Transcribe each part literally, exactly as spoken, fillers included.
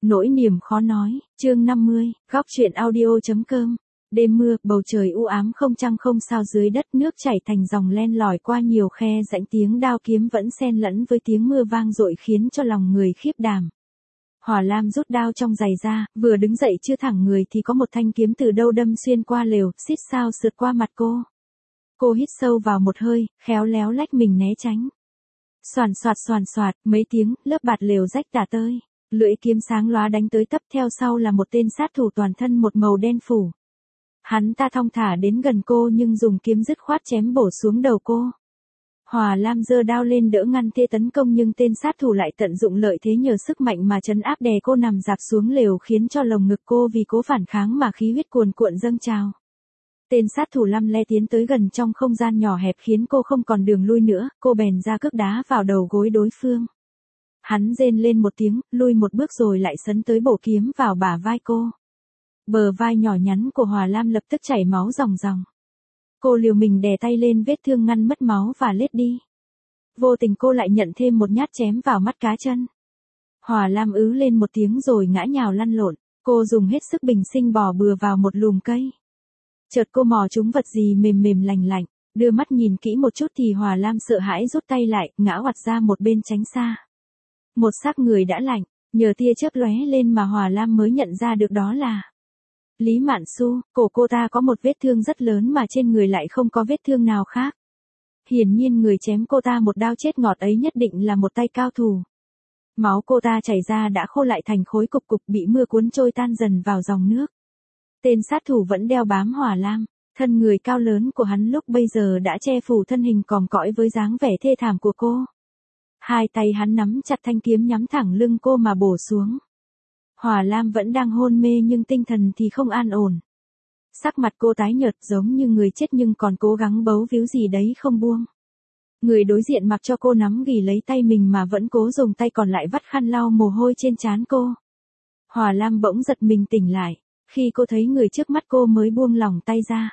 Nỗi niềm khó nói, chương năm mươi, góc truyện audio.com. Đêm mưa, bầu trời u ám không trăng không sao, dưới đất nước chảy thành dòng len lỏi qua nhiều khe rãnh, tiếng đao kiếm vẫn xen lẫn với tiếng mưa vang dội khiến cho lòng người khiếp đảm. Hỏa Lam rút đao trong giày ra, vừa đứng dậy chưa thẳng người thì có một thanh kiếm từ đâu đâm xuyên qua lều, xít sao sượt qua mặt cô. Cô hít sâu vào một hơi, khéo léo lách mình né tránh. Xoàn xoạt xoàn xoạt, mấy tiếng, lớp bạt lều rách tả tơi. Lưỡi kiếm sáng lóa đánh tới tấp theo sau là một tên sát thủ toàn thân một màu đen phủ. Hắn ta thong thả đến gần cô nhưng dùng kiếm dứt khoát chém bổ xuống đầu cô. Hỏa Lam giơ đao lên đỡ ngăn thế tấn công nhưng tên sát thủ lại tận dụng lợi thế nhờ sức mạnh mà trấn áp đè cô nằm dạp xuống lều, khiến cho lồng ngực cô vì cố phản kháng mà khí huyết cuồn cuộn dâng trào. Tên sát thủ lăm le tiến tới gần trong không gian nhỏ hẹp khiến cô không còn đường lui nữa, cô bèn ra cước đá vào đầu gối đối phương. Hắn rên lên một tiếng, lui một bước rồi lại sấn tới bổ kiếm vào bả vai cô. Bờ vai nhỏ nhắn của Hỏa Lam lập tức chảy máu ròng ròng. Cô liều mình đè tay lên vết thương ngăn mất máu và lết đi. Vô tình cô lại nhận thêm một nhát chém vào mắt cá chân. Hỏa Lam ứ lên một tiếng rồi ngã nhào lăn lộn, cô dùng hết sức bình sinh bò bừa vào một lùm cây. Chợt cô mò trúng vật gì mềm mềm lành lạnh, đưa mắt nhìn kỹ một chút thì Hỏa Lam sợ hãi rút tay lại, ngã oặt ra một bên tránh xa. Một xác người đã lạnh, nhờ tia chớp lóe lên mà Hỏa Lam mới nhận ra được đó là Lý Mạn Xu. Cổ cô ta có một vết thương rất lớn mà trên người lại không có vết thương nào khác. Hiển nhiên người chém cô ta một đao chết ngọt ấy nhất định là một tay cao thủ. Máu cô ta chảy ra đã khô lại thành khối cục cục, bị mưa cuốn trôi tan dần vào dòng nước. Tên sát thủ vẫn đeo bám Hỏa Lam, thân người cao lớn của hắn lúc bây giờ đã che phủ thân hình còm cõi với dáng vẻ thê thảm của cô. Hai tay hắn nắm chặt thanh kiếm nhắm thẳng lưng cô mà bổ xuống. Hỏa Lam vẫn đang hôn mê nhưng tinh thần thì không an ổn. Sắc mặt cô tái nhợt giống như người chết nhưng còn cố gắng bấu víu gì đấy không buông. Người đối diện mặc cho cô nắm ghì lấy tay mình mà vẫn cố dùng tay còn lại vắt khăn lau mồ hôi trên trán cô. Hỏa Lam bỗng giật mình tỉnh lại, khi cô thấy người trước mắt cô mới buông lỏng tay ra.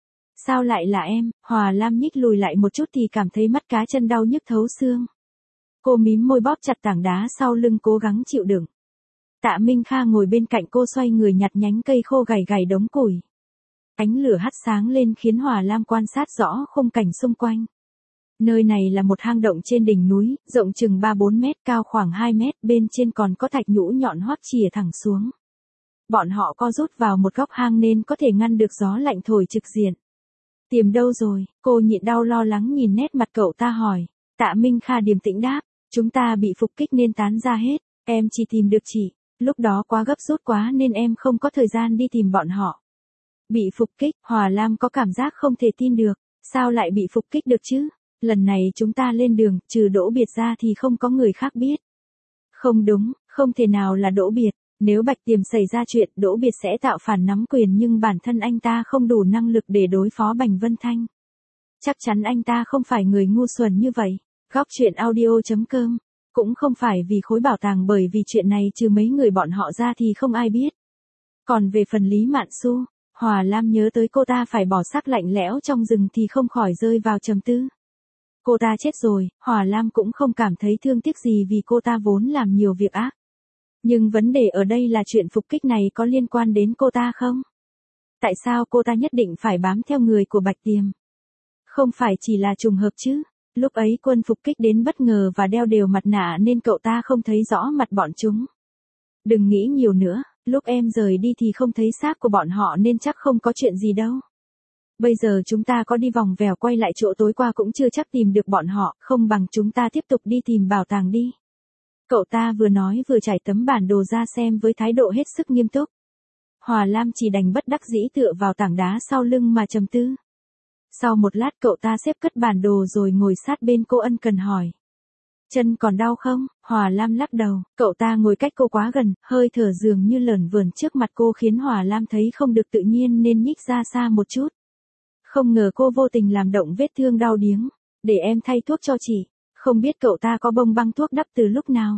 Sao lại là em? Hỏa Lam nhích lùi lại một chút thì cảm thấy mắt cá chân đau nhức thấu xương. Cô mím môi bóp chặt tảng đá sau lưng cố gắng chịu đựng. Tạ Minh Kha ngồi bên cạnh cô xoay người nhặt nhánh cây khô gảy gảy đống củi. Ánh lửa hắt sáng lên khiến Hỏa Lam quan sát rõ khung cảnh xung quanh. Nơi này là một hang động trên đỉnh núi, rộng chừng ba bốn mét, cao khoảng hai mét, bên trên còn có thạch nhũ nhọn hoắt chìa thẳng xuống. Bọn họ co rút vào một góc hang nên có thể ngăn được gió lạnh thổi trực diện. Tìm đâu rồi? Cô nhịn đau lo lắng nhìn nét mặt cậu ta hỏi. Tạ Minh Kha điềm tĩnh đáp, chúng ta bị phục kích nên tán ra hết, em chỉ tìm được chị. Lúc đó quá gấp rút quá nên em không có thời gian đi tìm bọn họ. Bị phục kích, Hỏa Lam có cảm giác không thể tin được, sao lại bị phục kích được chứ? Lần này chúng ta lên đường, trừ Đỗ Biệt ra thì không có người khác biết. Không đúng, không thể nào là Đỗ Biệt, nếu Bạch Tiềm xảy ra chuyện Đỗ Biệt sẽ tạo phản nắm quyền nhưng bản thân anh ta không đủ năng lực để đối phó Bành Vân Thanh. Chắc chắn anh ta không phải người ngu xuẩn như vậy. Góc truyện audio.com. Cũng không phải vì khối bảo tàng, bởi vì chuyện này trừ mấy người bọn họ ra thì không ai biết. Còn về phần Lý Mạn Xu, Hỏa Lam nhớ tới cô ta phải bỏ xác lạnh lẽo trong rừng thì không khỏi rơi vào trầm tư. Cô ta chết rồi, Hỏa Lam cũng không cảm thấy thương tiếc gì vì cô ta vốn làm nhiều việc ác. Nhưng vấn đề ở đây là chuyện phục kích này có liên quan đến cô ta không? Tại sao cô ta nhất định phải bám theo người của Bạch Tiềm? Không phải chỉ là trùng hợp chứ? Lúc ấy quân phục kích đến bất ngờ và đeo đều mặt nạ nên cậu ta không thấy rõ mặt bọn chúng. Đừng nghĩ nhiều nữa, lúc em rời đi thì không thấy xác của bọn họ nên chắc không có chuyện gì đâu. Bây giờ chúng ta có đi vòng vèo quay lại chỗ tối qua cũng chưa chắc tìm được bọn họ, không bằng chúng ta tiếp tục đi tìm bảo tàng đi. Cậu ta vừa nói vừa trải tấm bản đồ ra xem với thái độ hết sức nghiêm túc. Hỏa Lam chỉ đành bất đắc dĩ tựa vào tảng đá sau lưng mà trầm tư. Sau một lát cậu ta xếp cất bản đồ rồi ngồi sát bên cô ân cần hỏi. Chân còn đau không? Hỏa Lam lắc đầu, cậu ta ngồi cách cô quá gần, hơi thở dường như lởn vởn trước mặt cô khiến Hỏa Lam thấy không được tự nhiên nên nhích ra xa một chút. Không ngờ cô vô tình làm động vết thương đau điếng, để em thay thuốc cho chị, không biết cậu ta có bông băng thuốc đắp từ lúc nào.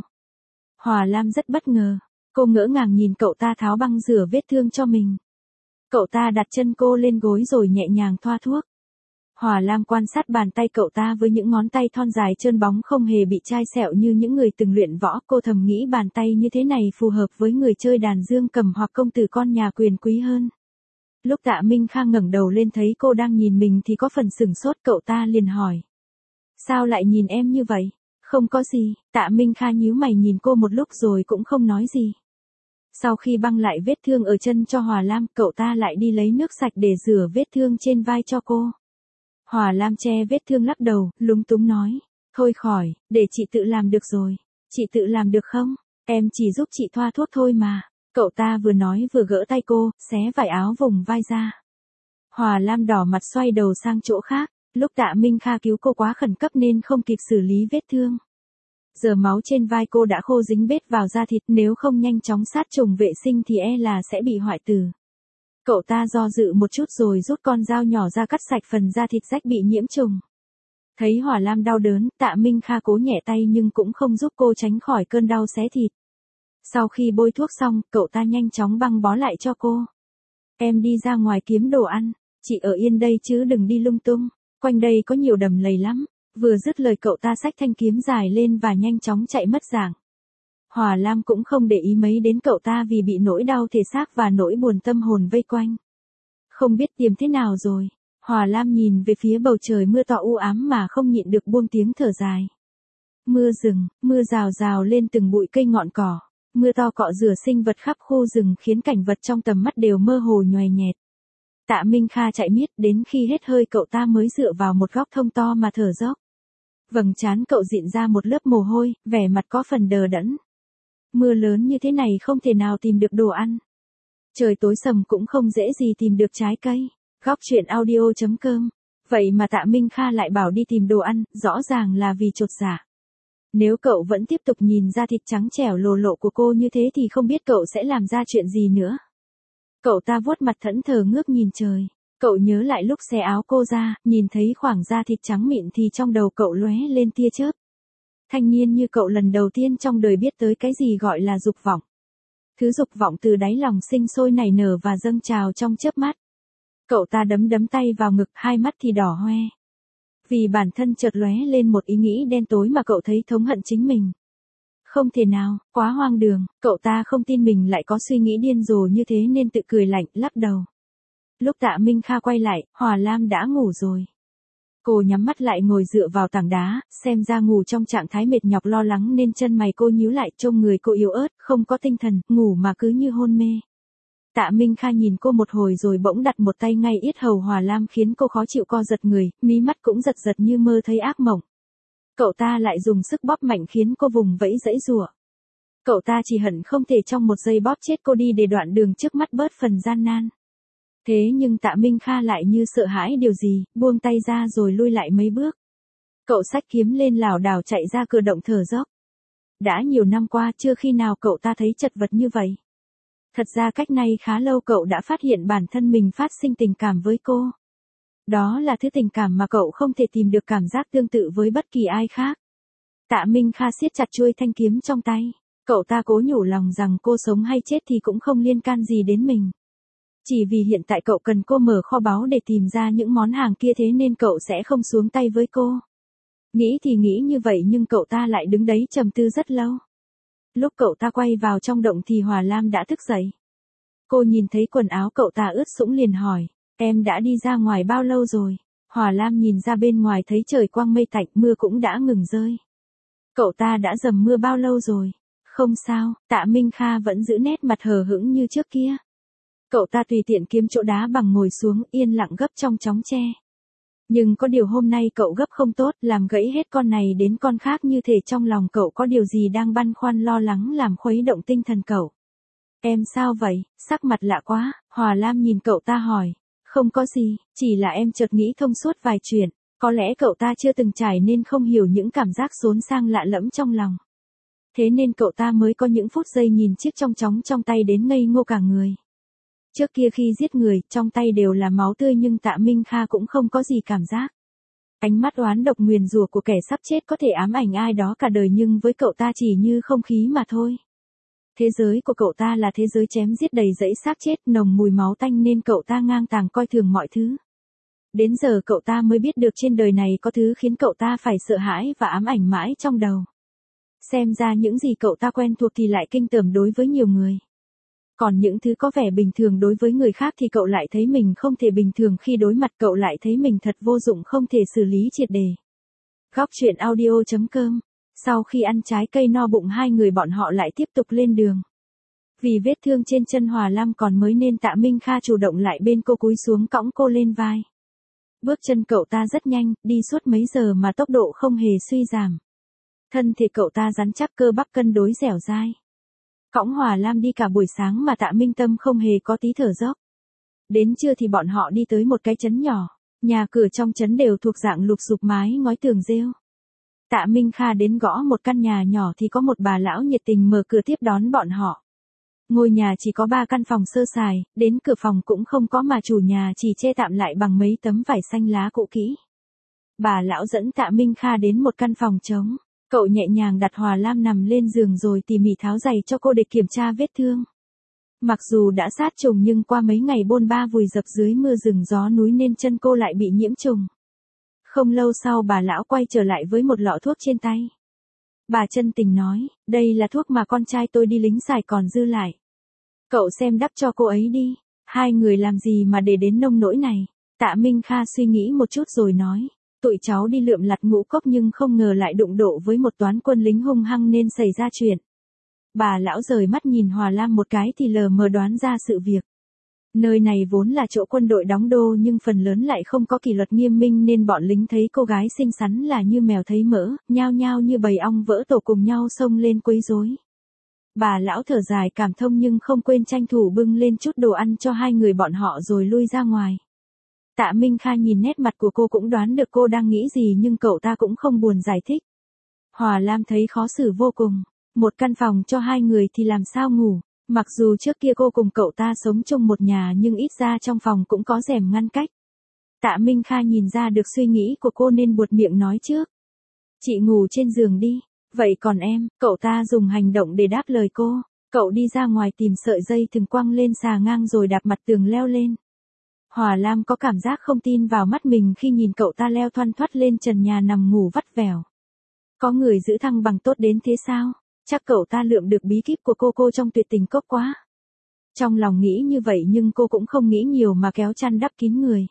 Hỏa Lam rất bất ngờ, cô ngỡ ngàng nhìn cậu ta tháo băng rửa vết thương cho mình. Cậu ta đặt chân cô lên gối rồi nhẹ nhàng thoa thuốc. Hòa Lam quan sát bàn tay cậu ta với những ngón tay thon dài trơn bóng không hề bị chai sẹo như những người từng luyện võ. Cô thầm nghĩ bàn tay như thế này phù hợp với người chơi đàn dương cầm hoặc công tử con nhà quyền quý hơn. Lúc Tạ Minh Kha ngẩng đầu lên thấy cô đang nhìn mình thì có phần sửng sốt, cậu ta liền hỏi. Sao lại nhìn em như vậy? Không có gì, Tạ Minh Kha nhíu mày nhìn cô một lúc rồi cũng không nói gì. Sau khi băng lại vết thương ở chân cho Hòa Lam, cậu ta lại đi lấy nước sạch để rửa vết thương trên vai cho cô. Hòa Lam che vết thương lắc đầu, lúng túng nói. Thôi khỏi, để chị tự làm được rồi. Chị tự làm được không? Em chỉ giúp chị thoa thuốc thôi mà. Cậu ta vừa nói vừa gỡ tay cô, xé vải áo vùng vai ra. Hòa Lam đỏ mặt xoay đầu sang chỗ khác. Lúc Tạ Minh Kha cứu cô quá khẩn cấp nên không kịp xử lý vết thương. Giờ máu trên vai cô đã khô dính bết vào da thịt, nếu không nhanh chóng sát trùng vệ sinh thì e là sẽ bị hoại tử. Cậu ta do dự một chút rồi rút con dao nhỏ ra cắt sạch phần da thịt rách bị nhiễm trùng. Thấy Hòa Lam đau đớn, Tạ Minh Kha cố nhẹ tay nhưng cũng không giúp cô tránh khỏi cơn đau xé thịt. Sau khi bôi thuốc xong, cậu ta nhanh chóng băng bó lại cho cô. Em đi ra ngoài kiếm đồ ăn, chị ở yên đây chứ đừng đi lung tung, quanh đây có nhiều đầm lầy lắm. Vừa dứt lời cậu ta xách thanh kiếm dài lên và nhanh chóng chạy mất dạng. Hòa Lam cũng không để ý mấy đến cậu ta vì bị nỗi đau thể xác và nỗi buồn tâm hồn vây quanh. Không biết tìm thế nào rồi, Hòa Lam nhìn về phía bầu trời mưa to u ám mà không nhịn được buông tiếng thở dài. Mưa rừng, mưa rào rào lên từng bụi cây ngọn cỏ, mưa to cọ rửa sinh vật khắp khu rừng khiến cảnh vật trong tầm mắt đều mơ hồ nhòe nhẹt. Tạ Minh Kha chạy miết đến khi hết hơi cậu ta mới dựa vào một góc thông to mà thở dốc. Vầng trán cậu dịn ra một lớp mồ hôi, vẻ mặt có phần đờ đẫn. Mưa lớn như thế này không thể nào tìm được đồ ăn. Trời tối sầm cũng không dễ gì tìm được trái cây. Góc truyện audio chấm com. Vậy mà Tạ Minh Kha lại bảo đi tìm đồ ăn, rõ ràng là vì chột dạ. Nếu cậu vẫn tiếp tục nhìn ra thịt trắng trẻo lồ lộ của cô như thế thì không biết cậu sẽ làm ra chuyện gì nữa. Cậu ta vuốt mặt thẫn thờ ngước nhìn trời. Cậu nhớ lại lúc xé áo cô ra, nhìn thấy khoảng da thịt trắng mịn thì trong đầu cậu lóe lên tia chớp. Thanh niên như cậu lần đầu tiên trong đời biết tới cái gì gọi là dục vọng. Thứ dục vọng từ đáy lòng sinh sôi nảy nở và dâng trào trong chớp mắt. Cậu ta đấm đấm tay vào ngực, hai mắt thì đỏ hoe. Vì bản thân chợt lóe lên một ý nghĩ đen tối mà cậu thấy thống hận chính mình. Không thể nào, quá hoang đường, cậu ta không tin mình lại có suy nghĩ điên rồ như thế nên tự cười lạnh, lắc đầu. Lúc Tạ Minh Kha quay lại, Hòa Lam đã ngủ rồi. Cô nhắm mắt lại ngồi dựa vào tảng đá, xem ra ngủ trong trạng thái mệt nhọc lo lắng nên chân mày cô nhíu lại, trông người cô yếu ớt, không có tinh thần, ngủ mà cứ như hôn mê. Tạ Minh Kha nhìn cô một hồi rồi bỗng đặt một tay ngay yết hầu Hòa Lam khiến cô khó chịu co giật người, mí mắt cũng giật giật như mơ thấy ác mộng. Cậu ta lại dùng sức bóp mạnh khiến cô vùng vẫy giãy giụa. Cậu ta chỉ hận không thể trong một giây bóp chết cô đi để đoạn đường trước mắt bớt phần gian nan. Thế nhưng Tạ Minh Kha lại như sợ hãi điều gì, buông tay ra rồi lui lại mấy bước. Cậu xách kiếm lên lảo đảo chạy ra cửa động thở dốc. Đã nhiều năm qua chưa khi nào cậu ta thấy chật vật như vậy. Thật ra cách nay khá lâu cậu đã phát hiện bản thân mình phát sinh tình cảm với cô. Đó là thứ tình cảm mà cậu không thể tìm được cảm giác tương tự với bất kỳ ai khác. Tạ Minh Kha siết chặt chuôi thanh kiếm trong tay. Cậu ta cố nhủ lòng rằng cô sống hay chết thì cũng không liên can gì đến mình. Chỉ vì hiện tại cậu cần cô mở kho báu để tìm ra những món hàng kia thế nên cậu sẽ không xuống tay với cô. Nghĩ thì nghĩ như vậy nhưng cậu ta lại đứng đấy trầm tư rất lâu. Lúc cậu ta quay vào trong động thì Hòa Lam đã thức dậy. Cô nhìn thấy quần áo cậu ta ướt sũng liền hỏi, em đã đi ra ngoài bao lâu rồi? Hòa Lam nhìn ra bên ngoài thấy trời quang mây tạnh, mưa cũng đã ngừng rơi. Cậu ta đã dầm mưa bao lâu rồi? Không sao, Tạ Minh Kha vẫn giữ nét mặt hờ hững như trước kia. Cậu ta tùy tiện kiếm chỗ đá bằng ngồi xuống, yên lặng gấp trong chóng tre. Nhưng có điều hôm nay cậu gấp không tốt, làm gãy hết con này đến con khác, như thể trong lòng cậu có điều gì đang băn khoăn lo lắng làm khuấy động tinh thần cậu. Em sao vậy, sắc mặt lạ quá, Hòa Lam nhìn cậu ta hỏi. Không có gì, chỉ là em chợt nghĩ thông suốt vài chuyện, có lẽ cậu ta chưa từng trải nên không hiểu những cảm giác xốn sang lạ lẫm trong lòng. Thế nên cậu ta mới có những phút giây nhìn chiếc trong chóng trong tay đến ngây ngô cả người. Trước kia khi giết người, trong tay đều là máu tươi nhưng Tạ Minh Kha cũng không có gì cảm giác. Ánh mắt oán độc nguyền rủa của kẻ sắp chết có thể ám ảnh ai đó cả đời nhưng với cậu ta chỉ như không khí mà thôi. Thế giới của cậu ta là thế giới chém giết đầy rẫy xác chết, nồng mùi máu tanh nên cậu ta ngang tàng coi thường mọi thứ. Đến giờ cậu ta mới biết được trên đời này có thứ khiến cậu ta phải sợ hãi và ám ảnh mãi trong đầu. Xem ra những gì cậu ta quen thuộc thì lại kinh tởm đối với nhiều người. Còn những thứ có vẻ bình thường đối với người khác thì cậu lại thấy mình không thể bình thường khi đối mặt, cậu lại thấy mình thật vô dụng không thể xử lý triệt để. Góc truyện audio chấm com. Sau khi ăn trái cây no bụng, hai người bọn họ lại tiếp tục lên đường. Vì vết thương trên chân Hòa Lam còn mới nên Tạ Minh Kha chủ động lại bên cô, cúi xuống cõng cô lên vai. Bước chân cậu ta rất nhanh, đi suốt mấy giờ mà tốc độ không hề suy giảm. Thân thể cậu ta rắn chắc, cơ bắp cân đối dẻo dai. Cõng Hòa Lam đi cả buổi sáng mà Tạ Minh Tâm không hề có tí thở dốc. Đến trưa thì bọn họ đi tới một cái trấn nhỏ, nhà cửa trong trấn đều thuộc dạng lụp xụp, mái ngói tường rêu. Tạ Minh Kha đến gõ một căn nhà nhỏ thì có một bà lão nhiệt tình mở cửa tiếp đón bọn họ. Ngôi nhà chỉ có ba căn phòng sơ sài, đến cửa phòng cũng không có mà chủ nhà chỉ che tạm lại bằng mấy tấm vải xanh lá cũ kỹ. Bà lão dẫn Tạ Minh Kha đến một căn phòng trống, cậu nhẹ nhàng đặt Hòa Lam nằm lên giường rồi tỉ mỉ tháo giày cho cô để kiểm tra vết thương. Mặc dù đã sát trùng nhưng qua mấy ngày bôn ba vùi dập dưới mưa rừng gió núi nên chân cô lại bị nhiễm trùng. Không lâu sau bà lão quay trở lại với một lọ thuốc trên tay. Bà chân tình nói, đây là thuốc mà con trai tôi đi lính xài còn dư lại. Cậu xem đắp cho cô ấy đi. Hai người làm gì mà để đến nông nỗi này? Tạ Minh Kha suy nghĩ một chút rồi nói, tụi cháu đi lượm lặt ngũ cốc nhưng không ngờ lại đụng độ với một toán quân lính hung hăng nên xảy ra chuyện. Bà lão rời mắt nhìn Hòa Lam một cái thì lờ mờ đoán ra sự việc. Nơi này vốn là chỗ quân đội đóng đô nhưng phần lớn lại không có kỷ luật nghiêm minh nên bọn lính thấy cô gái xinh xắn là như mèo thấy mỡ, nhao nhao như bầy ong vỡ tổ cùng nhau xông lên quấy rối. Bà lão thở dài cảm thông nhưng không quên tranh thủ bưng lên chút đồ ăn cho hai người bọn họ rồi lui ra ngoài. Tạ Minh Kha nhìn nét mặt của cô cũng đoán được cô đang nghĩ gì nhưng cậu ta cũng không buồn giải thích. Hòa Lam thấy khó xử vô cùng. Một căn phòng cho hai người thì làm sao ngủ. Mặc dù trước kia cô cùng cậu ta sống chung một nhà nhưng ít ra trong phòng cũng có rèm ngăn cách. Tạ Minh Kha nhìn ra được suy nghĩ của cô nên buột miệng nói trước. Chị ngủ trên giường đi. Vậy còn em? Cậu ta dùng hành động để đáp lời cô. Cậu đi ra ngoài tìm sợi dây thừng quăng lên xà ngang rồi đạp mặt tường leo lên. Hòa Lam có cảm giác không tin vào mắt mình khi nhìn cậu ta leo thoăn thoắt lên trần nhà nằm ngủ vắt vẻo. Có người giữ thăng bằng tốt đến thế sao? Chắc cậu ta lượm được bí kíp của cô cô trong tuyệt tình cốc quá. Trong lòng nghĩ như vậy nhưng cô cũng không nghĩ nhiều mà kéo chăn đắp kín người.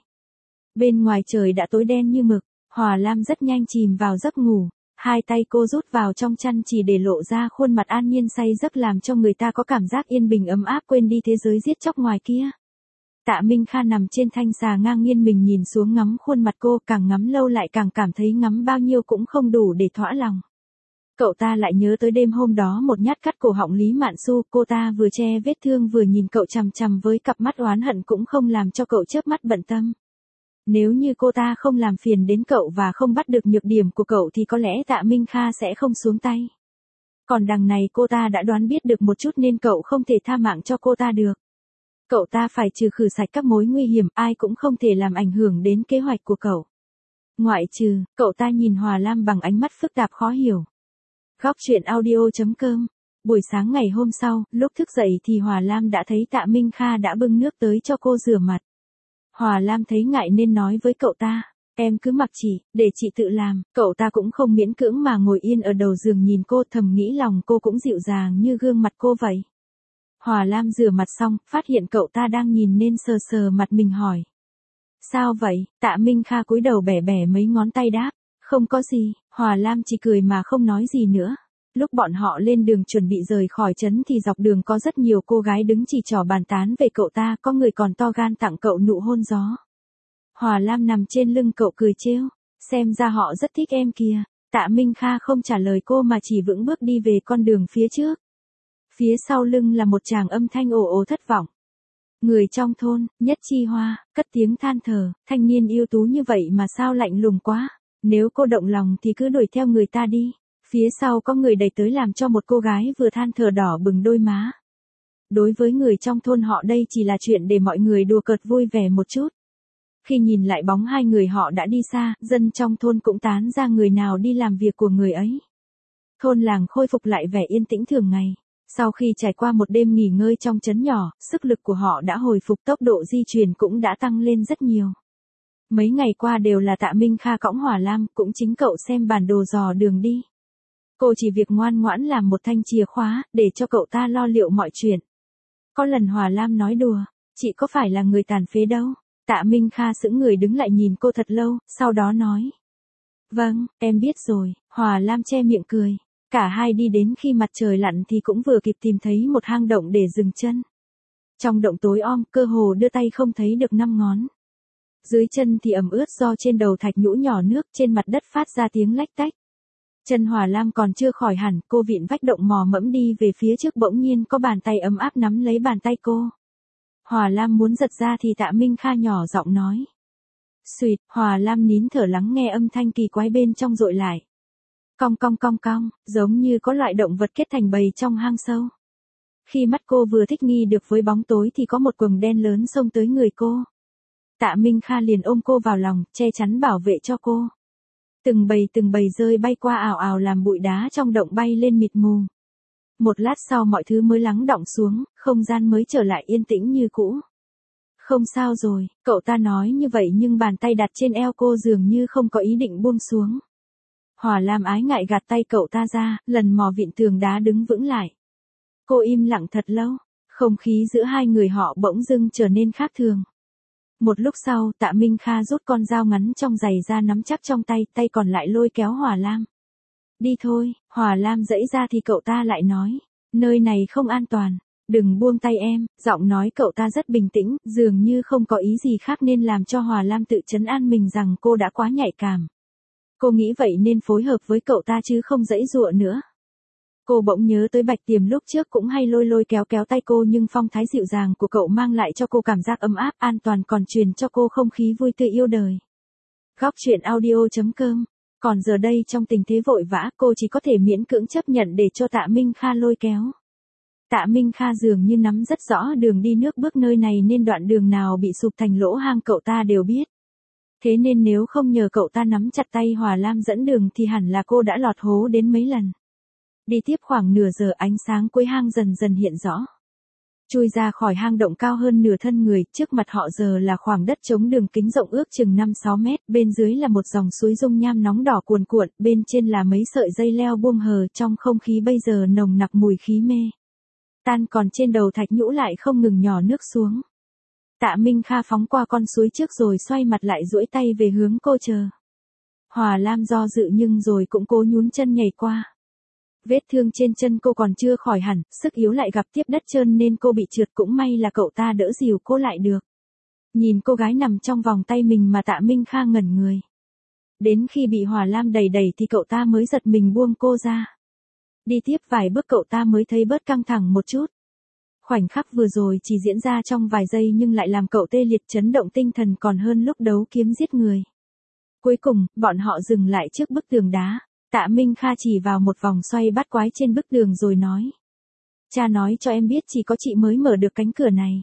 Bên ngoài trời đã tối đen như mực, Hòa Lam rất nhanh chìm vào giấc ngủ. Hai tay cô rút vào trong chăn chỉ để lộ ra khuôn mặt an nhiên say giấc làm cho người ta có cảm giác yên bình ấm áp quên đi thế giới giết chóc ngoài kia. Tạ Minh Kha nằm trên thanh xà ngang nghiêng mình nhìn xuống ngắm khuôn mặt cô, càng ngắm lâu lại càng cảm thấy ngắm bao nhiêu cũng không đủ để thỏa lòng. Cậu ta lại nhớ tới đêm hôm đó một nhát cắt cổ họng Lý Mạn Xu, cô ta vừa che vết thương vừa nhìn cậu chằm chằm với cặp mắt oán hận cũng không làm cho cậu chớp mắt bận tâm. Nếu như cô ta không làm phiền đến cậu và không bắt được nhược điểm của cậu thì có lẽ Tạ Minh Kha sẽ không xuống tay. Còn đằng này cô ta đã đoán biết được một chút nên cậu không thể tha mạng cho cô ta được. Cậu ta phải trừ khử sạch các mối nguy hiểm, ai cũng không thể làm ảnh hưởng đến kế hoạch của cậu. Ngoại trừ, cậu ta nhìn Hòa Lam bằng ánh mắt phức tạp khó hiểu. Góc truyện audio chấm com. Buổi sáng ngày hôm sau, lúc thức dậy thì Hòa Lam đã thấy Tạ Minh Kha đã bưng nước tới cho cô rửa mặt. Hòa Lam thấy ngại nên nói với cậu ta, em cứ mặc chị, để chị tự làm. Cậu ta cũng không miễn cưỡng mà ngồi yên ở đầu giường nhìn cô, thầm nghĩ lòng cô cũng dịu dàng như gương mặt cô vậy. Hòa Lam rửa mặt xong, phát hiện cậu ta đang nhìn nên sờ sờ mặt mình hỏi. Sao vậy? Tạ Minh Kha cúi đầu bẻ bẻ mấy ngón tay đáp. Không có gì, Hòa Lam chỉ cười mà không nói gì nữa. Lúc bọn họ lên đường chuẩn bị rời khỏi trấn thì dọc đường có rất nhiều cô gái đứng chỉ trỏ bàn tán về cậu ta, có người còn to gan tặng cậu nụ hôn gió. Hòa Lam nằm trên lưng cậu cười trêu, xem ra họ rất thích em kìa. Tạ Minh Kha không trả lời cô mà chỉ vững bước đi về con đường phía trước. Phía sau lưng là một tràng âm thanh ồ ồ thất vọng. Người trong thôn, Nhất Chi Hoa, cất tiếng than thở, thanh niên ưu tú như vậy mà sao lạnh lùng quá. Nếu cô động lòng thì cứ đuổi theo người ta đi. Phía sau có người đẩy tới làm cho một cô gái vừa than thở đỏ bừng đôi má. Đối với người trong thôn họ đây chỉ là chuyện để mọi người đùa cợt vui vẻ một chút. Khi nhìn lại bóng hai người họ đã đi xa, dân trong thôn cũng tán ra người nào đi làm việc của người ấy. Thôn làng khôi phục lại vẻ yên tĩnh thường ngày. Sau khi trải qua một đêm nghỉ ngơi trong trấn nhỏ, sức lực của họ đã hồi phục, tốc độ di chuyển cũng đã tăng lên rất nhiều. Mấy ngày qua đều là Tạ Minh Kha cõng Hòa Lam, cũng chính cậu xem bản đồ dò đường đi. Cô chỉ việc ngoan ngoãn làm một thanh chìa khóa, để cho cậu ta lo liệu mọi chuyện. Có lần Hòa Lam nói đùa, chị có phải là người tàn phế đâu. Tạ Minh Kha sững người đứng lại nhìn cô thật lâu, sau đó nói. Vâng, em biết rồi. Hòa Lam che miệng cười. Cả hai đi đến khi mặt trời lặn thì cũng vừa kịp tìm thấy một hang động để dừng chân. Trong động tối om, cơ hồ đưa tay không thấy được năm ngón. Dưới chân thì ẩm ướt do trên đầu thạch nhũ nhỏ nước, trên mặt đất phát ra tiếng lách tách. Chân Hòa Lam còn chưa khỏi hẳn, cô vịn vách động mò mẫm đi về phía trước, bỗng nhiên có bàn tay ấm áp nắm lấy bàn tay cô. Hòa Lam muốn giật ra thì Tạ Minh Kha nhỏ giọng nói. Xuyệt, Hòa Lam nín thở lắng nghe âm thanh kỳ quái bên trong dội lại. Cong cong cong cong, giống như có loại động vật kết thành bầy trong hang sâu. Khi mắt cô vừa thích nghi được với bóng tối thì có một quầng đen lớn xông tới người cô. Tạ Minh Kha liền ôm cô vào lòng, che chắn bảo vệ cho cô. Từng bầy từng bầy rơi bay qua ào ào làm bụi đá trong động bay lên mịt mù. Một lát sau mọi thứ mới lắng đọng xuống, không gian mới trở lại yên tĩnh như cũ. Không sao rồi, cậu ta nói như vậy nhưng bàn tay đặt trên eo cô dường như không có ý định buông xuống. Hòa Lam ái ngại gạt tay cậu ta ra, lần mò vịn tường đá đứng vững lại. Cô im lặng thật lâu, không khí giữa hai người họ bỗng dưng trở nên khác thường. Một lúc sau, Tạ Minh Kha rút con dao ngắn trong giày ra nắm chắc trong tay, tay còn lại lôi kéo Hòa Lam. Đi thôi, Hòa Lam giãy ra thì cậu ta lại nói, nơi này không an toàn, đừng buông tay em. Giọng nói cậu ta rất bình tĩnh, dường như không có ý gì khác nên làm cho Hòa Lam tự trấn an mình rằng cô đã quá nhạy cảm. Cô nghĩ vậy nên phối hợp với cậu ta chứ không giãy giụa nữa. Cô bỗng nhớ tới Bạch Tiềm lúc trước cũng hay lôi lôi kéo kéo tay cô, nhưng phong thái dịu dàng của cậu mang lại cho cô cảm giác ấm áp, an toàn, còn truyền cho cô không khí vui tươi yêu đời. Góc truyện audio chấm com. Còn giờ đây trong tình thế vội vã, cô chỉ có thể miễn cưỡng chấp nhận để cho Tạ Minh Kha lôi kéo. Tạ Minh Kha dường như nắm rất rõ đường đi nước bước nơi này nên đoạn đường nào bị sụp thành lỗ hang cậu ta đều biết. Thế nên nếu không nhờ cậu ta nắm chặt tay Hòa Lam dẫn đường thì hẳn là cô đã lọt hố đến mấy lần. Đi tiếp khoảng nửa giờ, ánh sáng cuối hang dần dần hiện rõ. Chui ra khỏi hang động cao hơn nửa thân người, trước mặt họ giờ là khoảng đất trống đường kính rộng ước chừng năm sáu mét, bên dưới là một dòng suối dung nham nóng đỏ cuồn cuộn, bên trên là mấy sợi dây leo buông hờ, trong không khí bây giờ nồng nặc mùi khí mê tan, còn trên đầu thạch nhũ lại không ngừng nhỏ nước xuống. Tạ Minh Kha phóng qua con suối trước rồi xoay mặt lại duỗi tay về hướng cô chờ. Hòa Lam do dự nhưng rồi cũng cố nhún chân nhảy qua. Vết thương trên chân cô còn chưa khỏi hẳn, sức yếu lại gặp tiếp đất trơn nên cô bị trượt, cũng may là cậu ta đỡ dìu cô lại được. Nhìn cô gái nằm trong vòng tay mình mà Tạ Minh Kha ngẩn người. Đến khi bị Hòa Lam đẩy đẩy thì cậu ta mới giật mình buông cô ra. Đi tiếp vài bước cậu ta mới thấy bớt căng thẳng một chút. Khoảnh khắc vừa rồi chỉ diễn ra trong vài giây nhưng lại làm cậu tê liệt, chấn động tinh thần còn hơn lúc đấu kiếm giết người. Cuối cùng, bọn họ dừng lại trước bức tường đá. Tạ Minh Kha chỉ vào một vòng xoay bát quái trên bức tường rồi nói. Cha nói cho em biết chỉ có chị mới mở được cánh cửa này.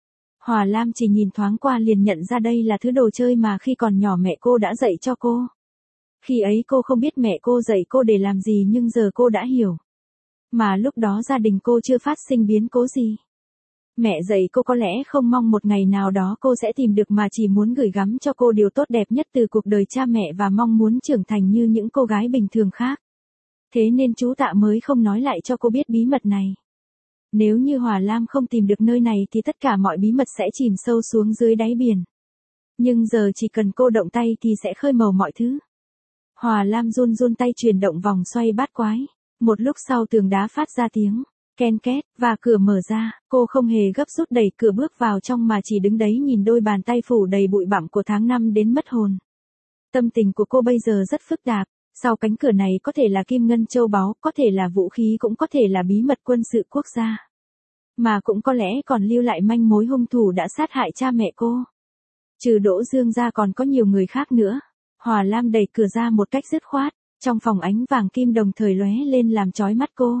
Hòa Lam chỉ nhìn thoáng qua liền nhận ra đây là thứ đồ chơi mà khi còn nhỏ mẹ cô đã dạy cho cô. Khi ấy cô không biết mẹ cô dạy cô để làm gì nhưng giờ cô đã hiểu. Mà lúc đó gia đình cô chưa phát sinh biến cố gì. Mẹ dạy cô có lẽ không mong một ngày nào đó cô sẽ tìm được mà chỉ muốn gửi gắm cho cô điều tốt đẹp nhất từ cuộc đời cha mẹ và mong muốn trưởng thành như những cô gái bình thường khác. Thế nên chú Tạ mới không nói lại cho cô biết bí mật này. Nếu như Hòa Lam không tìm được nơi này thì tất cả mọi bí mật sẽ chìm sâu xuống dưới đáy biển. Nhưng giờ chỉ cần cô động tay thì sẽ khơi màu mọi thứ. Hòa Lam run run tay chuyển động vòng xoay bát quái. Một lúc sau tường đá phát ra tiếng ken két, và cửa mở ra, cô không hề gấp rút đẩy cửa bước vào trong mà chỉ đứng đấy nhìn đôi bàn tay phủ đầy bụi bặm của tháng năm đến mất hồn. Tâm tình của cô bây giờ rất phức tạp, sau cánh cửa này có thể là kim ngân châu báu, có thể là vũ khí, cũng có thể là bí mật quân sự quốc gia. Mà cũng có lẽ còn lưu lại manh mối hung thủ đã sát hại cha mẹ cô. Trừ Đỗ Dương ra còn có nhiều người khác nữa. Hòa Lam đẩy cửa ra một cách dứt khoát, trong phòng ánh vàng kim đồng thời lóe lên làm chói mắt cô.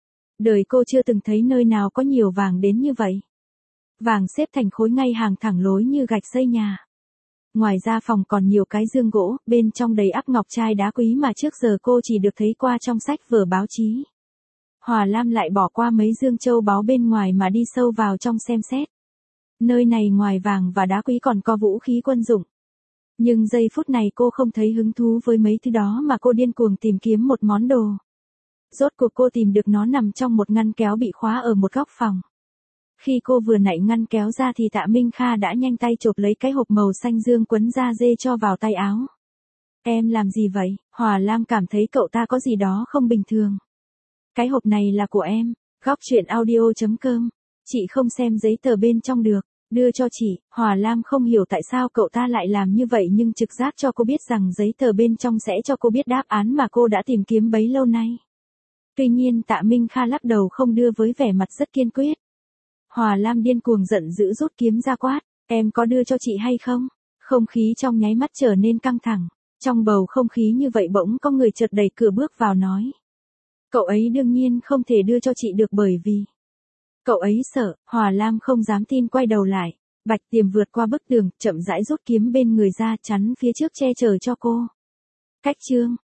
Đời cô chưa từng thấy nơi nào có nhiều vàng đến như vậy. Vàng xếp thành khối ngay hàng thẳng lối như gạch xây nhà. Ngoài ra phòng còn nhiều cái dương gỗ, bên trong đầy ắp ngọc trai đá quý mà trước giờ cô chỉ được thấy qua trong sách vở báo chí. Hòa Lam lại bỏ qua mấy dương châu báu bên ngoài mà đi sâu vào trong xem xét. Nơi này ngoài vàng và đá quý còn có vũ khí quân dụng. Nhưng giây phút này cô không thấy hứng thú với mấy thứ đó mà cô điên cuồng tìm kiếm một món đồ. Rốt cuộc cô tìm được nó nằm trong một ngăn kéo bị khóa ở một góc phòng. Khi cô vừa nảy ngăn kéo ra thì Tạ Minh Kha đã nhanh tay chộp lấy cái hộp màu xanh dương quấn da dê cho vào tay áo. Em làm gì vậy? Hòa Lam cảm thấy cậu ta có gì đó không bình thường. Cái hộp này là của em. Góc chuyện audio chấm com. Chị không xem giấy tờ bên trong được. Đưa cho chị. Hòa Lam không hiểu tại sao cậu ta lại làm như vậy nhưng trực giác cho cô biết rằng giấy tờ bên trong sẽ cho cô biết đáp án mà cô đã tìm kiếm bấy lâu nay. Tuy nhiên Tạ Minh Kha lắc đầu không đưa với vẻ mặt rất kiên quyết. Hòa Lam điên cuồng giận dữ rút kiếm ra quát. Em có đưa cho chị hay không? Không khí trong nháy mắt trở nên căng thẳng. Trong bầu không khí như vậy bỗng có người chợt đẩy cửa bước vào nói. Cậu ấy đương nhiên không thể đưa cho chị được bởi vì. Cậu ấy sợ. Hòa Lam không dám tin quay đầu lại. Bạch Tiềm vượt qua bức tường, chậm rãi rút kiếm bên người ra chắn phía trước che chở cho cô. Cách chương.